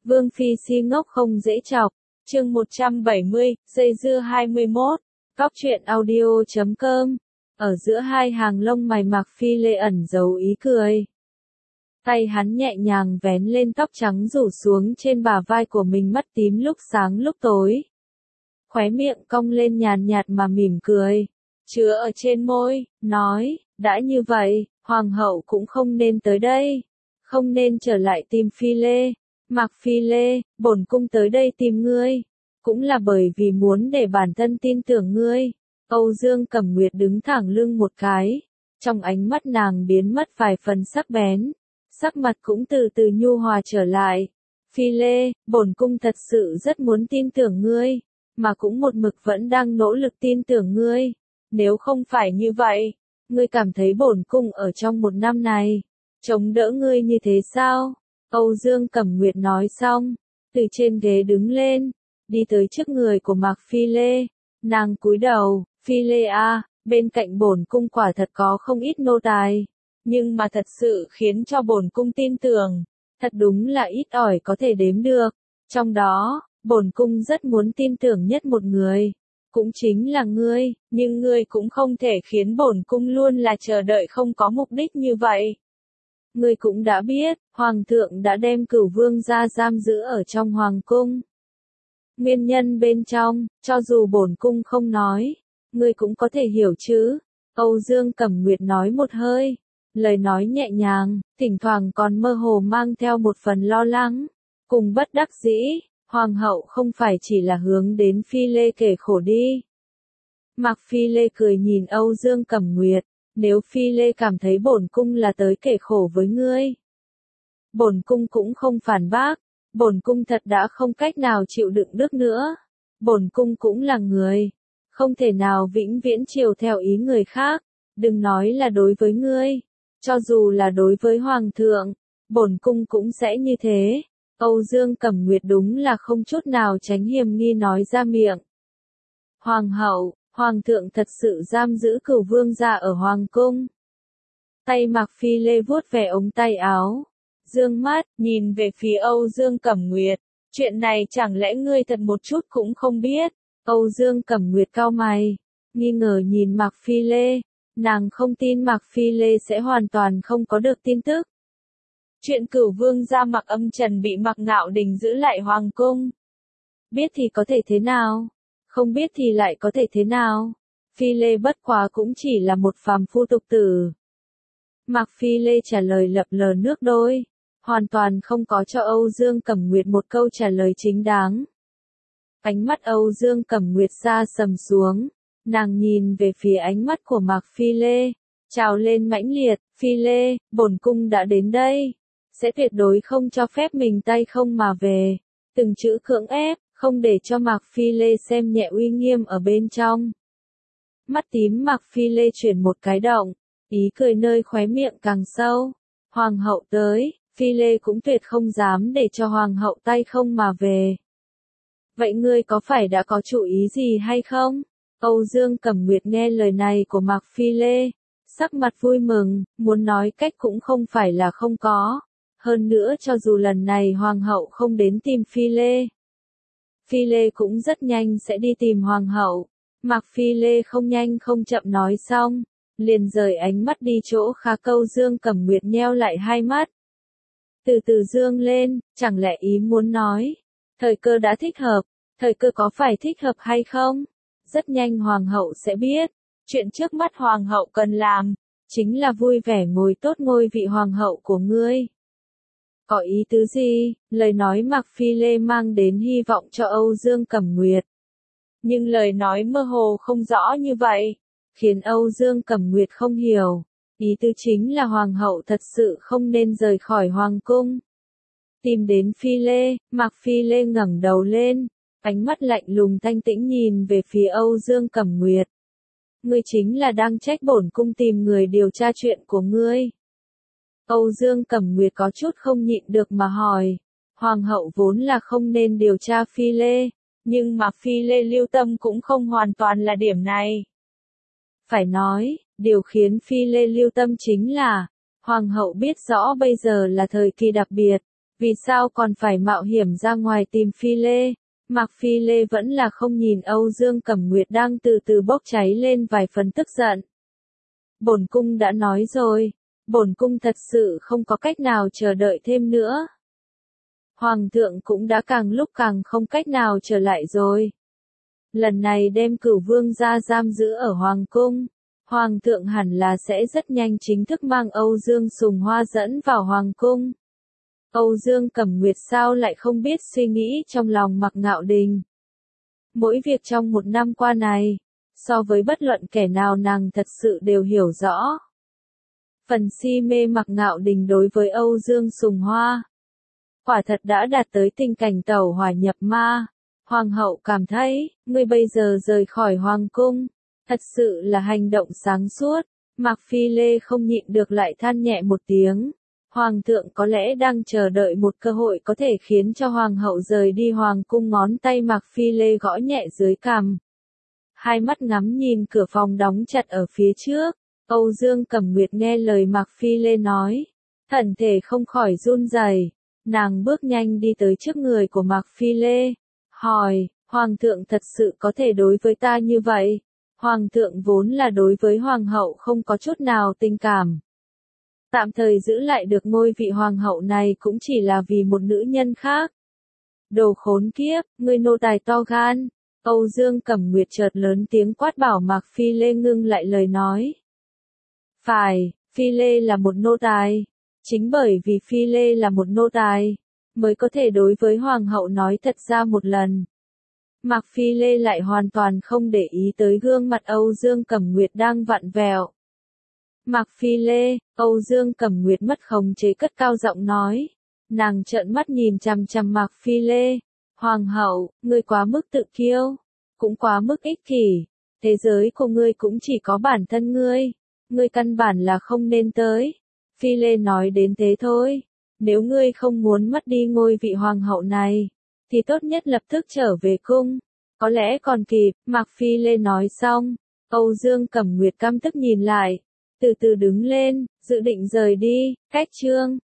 Vương Phi si ngốc không dễ chọc. Chương 170, dây dưa 21. Cóc truyện audio.com. Ở giữa hai hàng lông mày Mạc Phi Lê ẩn giấu ý cười. Tay hắn nhẹ nhàng vén lên tóc trắng rủ xuống trên bả vai của mình, mắt tím lúc sáng lúc tối. Khóe miệng cong lên nhàn nhạt mà mỉm cười. Chứa ở trên môi, nói, đã như vậy, Hoàng hậu cũng không nên tới đây. Không nên trở lại tìm Phi Lê. Mạc Phi Lê, bổn cung tới đây tìm ngươi. Cũng là bởi vì muốn để bản thân tin tưởng ngươi. Âu Dương Cẩm Nguyệt đứng thẳng lưng một cái. Trong ánh mắt nàng biến mất vài phần sắc bén. Sắc mặt cũng từ từ nhu hòa trở lại. Phi Lê, bổn cung thật sự rất muốn tin tưởng ngươi. Mà cũng một mực vẫn đang nỗ lực tin tưởng ngươi. Nếu không phải như vậy, ngươi cảm thấy bổn cung ở trong một năm này chống đỡ ngươi như thế sao? Âu Dương Cẩm Nguyệt nói xong, từ trên ghế đứng lên, đi tới trước người của Mạc Phi Lê. Nàng cúi đầu, Phi Lê à, bên cạnh bổn cung quả thật có không ít nô tài, nhưng mà thật sự khiến cho bổn cung tin tưởng, thật đúng là ít ỏi có thể đếm được. Trong đó, bổn cung rất muốn tin tưởng nhất một người, cũng chính là ngươi, nhưng ngươi cũng không thể khiến bổn cung luôn là chờ đợi không có mục đích như vậy. Ngươi cũng đã biết, Hoàng thượng đã đem Cửu Vương ra giam giữ ở trong Hoàng cung. Nguyên nhân bên trong, cho dù bổn cung không nói, ngươi cũng có thể hiểu chứ. Âu Dương Cẩm Nguyệt nói một hơi, lời nói nhẹ nhàng, thỉnh thoảng còn mơ hồ mang theo một phần lo lắng, cùng bất đắc dĩ. Hoàng hậu không phải chỉ là hướng đến Phi Lê kể khổ đi. Mạc Phi Lê cười nhìn Âu Dương Cẩm Nguyệt. Nếu Phi Lê cảm thấy bổn cung là tới kể khổ với ngươi, bổn cung cũng không phản bác. Bổn cung thật đã không cách nào chịu đựng được nữa. Bổn cung cũng là người, không thể nào vĩnh viễn chiều theo ý người khác. Đừng nói là đối với ngươi, cho dù là đối với Hoàng thượng, bổn cung cũng sẽ như thế. Âu Dương Cẩm Nguyệt đúng là không chút nào tránh hiềm nghi nói ra miệng. Hoàng hậu, Hoàng thượng thật sự giam giữ Cửu Vương gia ở Hoàng cung. Tay Mạc Phi Lê vuốt về ống tay áo, dương mắt, nhìn về phía Âu Dương Cẩm Nguyệt. Chuyện này chẳng lẽ ngươi thật một chút cũng không biết? Âu Dương Cẩm Nguyệt cau mày, nghi ngờ nhìn Mạc Phi Lê. Nàng không tin Mạc Phi Lê sẽ hoàn toàn không có được tin tức. Chuyện Cửu Vương gia Mạc Âm Trần bị Mạc Ngạo Đình giữ lại Hoàng cung. Biết thì có thể thế nào? Không biết thì lại có thể thế nào? Phi Lê bất quá cũng chỉ là một phàm phu tục tử. Mạc Phi Lê trả lời lập lờ nước đôi, hoàn toàn không có cho Âu Dương Cẩm Nguyệt một câu trả lời chính đáng. Ánh mắt Âu Dương Cẩm Nguyệt xa sầm xuống, nàng nhìn về phía ánh mắt của Mạc Phi Lê, trào lên mãnh liệt. Phi Lê, bổn cung đã đến đây, sẽ tuyệt đối không cho phép mình tay không mà về. Từng chữ cưỡng ép, không để cho Mạc Phi Lê xem nhẹ uy nghiêm ở bên trong. Mắt tím Mạc Phi Lê chuyển một cái động, ý cười nơi khóe miệng càng sâu. Hoàng hậu tới, Phi Lê cũng tuyệt không dám để cho Hoàng hậu tay không mà về. Vậy ngươi có phải đã có chủ ý gì hay không? Âu Dương Cẩm Nguyệt nghe lời này của Mạc Phi Lê, sắc mặt vui mừng, muốn nói cách cũng không phải là không có. Hơn nữa cho dù lần này Hoàng hậu không đến tìm Phi Lê, Phi Lê cũng rất nhanh sẽ đi tìm Hoàng hậu. Mạc Phi Lê không nhanh không chậm nói xong, liền rời ánh mắt đi chỗ khác. Âu Dương Cẩm Nguyệt nheo lại hai mắt, từ từ dương lên, chẳng lẽ ý muốn nói, thời cơ đã thích hợp. Thời cơ có phải thích hợp hay không? Rất nhanh Hoàng hậu sẽ biết. Chuyện trước mắt Hoàng hậu cần làm, chính là vui vẻ ngồi tốt ngôi vị Hoàng hậu của ngươi. Có ý tứ gì? Lời nói Mạc Phi Lê mang đến hy vọng cho Âu Dương Cẩm Nguyệt. Nhưng lời nói mơ hồ không rõ như vậy, khiến Âu Dương Cẩm Nguyệt không hiểu. Ý tứ chính là Hoàng hậu thật sự không nên rời khỏi Hoàng cung. Tìm đến Phi Lê, Mạc Phi Lê ngẩng đầu lên, ánh mắt lạnh lùng thanh tĩnh nhìn về phía Âu Dương Cẩm Nguyệt. Ngươi chính là đang trách bổn cung tìm người điều tra chuyện của ngươi. Âu Dương Cẩm Nguyệt có chút không nhịn được mà hỏi. Hoàng hậu vốn là không nên điều tra Phi Lê, nhưng mà Phi Lê lưu tâm cũng không hoàn toàn là điểm này. Phải nói, điều khiến Phi Lê lưu tâm chính là, Hoàng hậu biết rõ bây giờ là thời kỳ đặc biệt, Vì sao còn phải mạo hiểm ra ngoài tìm Phi Lê? Mạc Phi Lê vẫn là không nhìn Âu Dương Cẩm Nguyệt đang từ từ bốc cháy lên vài phần tức giận. Bổn cung đã nói rồi, bổn cung thật sự không có cách nào chờ đợi thêm nữa. Hoàng thượng cũng đã càng lúc càng không cách nào trở lại rồi. Lần này đem Cửu Vương ra giam giữ ở Hoàng cung, Hoàng thượng hẳn là sẽ rất nhanh chính thức mang Âu Dương Sùng Hoa dẫn vào Hoàng cung. Âu Dương Cẩm Nguyệt sao lại không biết suy nghĩ trong lòng Mạc Ngạo Đình. Mỗi việc trong một năm qua này, so với bất luận kẻ nào nàng thật sự đều hiểu rõ. Phần si mê Mạc Ngạo Đình đối với Âu Dương Sùng Hoa, quả thật đã đạt tới tình cảnh tẩu hỏa nhập ma. Hoàng hậu cảm thấy, ngươi bây giờ rời khỏi Hoàng cung, thật sự là hành động sáng suốt. Mạc Phi Lê không nhịn được lại than nhẹ một tiếng. Hoàng thượng có lẽ đang chờ đợi một cơ hội có thể khiến cho Hoàng hậu rời đi Hoàng cung. Ngón tay Mạc Phi Lê gõ nhẹ dưới cằm. Hai mắt ngắm nhìn cửa phòng đóng chặt ở phía trước. Âu Dương Cẩm Nguyệt nghe lời Mạc Phi Lê nói, thân thể không khỏi run rẩy. Nàng bước nhanh đi tới trước người của Mạc Phi Lê, hỏi, Hoàng thượng thật sự có thể đối với ta như vậy? Hoàng thượng vốn là đối với Hoàng hậu không có chút nào tình cảm. Tạm thời giữ lại được ngôi vị Hoàng hậu này cũng chỉ là vì một nữ nhân khác. Đồ khốn kiếp, ngươi nô tài to gan. Âu Dương Cẩm Nguyệt chợt lớn tiếng quát bảo Mạc Phi Lê ngưng lại lời nói. Phải, Phi Lê là một nô tài. Chính bởi vì Phi Lê là một nô tài, mới có thể đối với Hoàng hậu nói thật ra một lần. Mạc Phi Lê lại hoàn toàn không để ý tới gương mặt Âu Dương Cẩm Nguyệt đang vặn vẹo. Mạc Phi Lê, Âu Dương Cẩm Nguyệt mất khống chế cất cao giọng nói. Nàng trợn mắt nhìn chằm chằm Mạc Phi Lê. Hoàng hậu, ngươi quá mức tự kiêu, cũng quá mức ích kỷ. Thế giới của ngươi cũng chỉ có bản thân ngươi căn bản là không nên tới. Phi Lê nói đến thế thôi. Nếu ngươi không muốn mất đi ngôi vị Hoàng hậu này, thì tốt nhất lập tức trở về cung. Có lẽ còn kịp. Mạc Phi Lê nói xong, Âu Dương Cẩm Nguyệt căm tức nhìn lại, từ từ đứng lên, dự định rời đi. Cách chương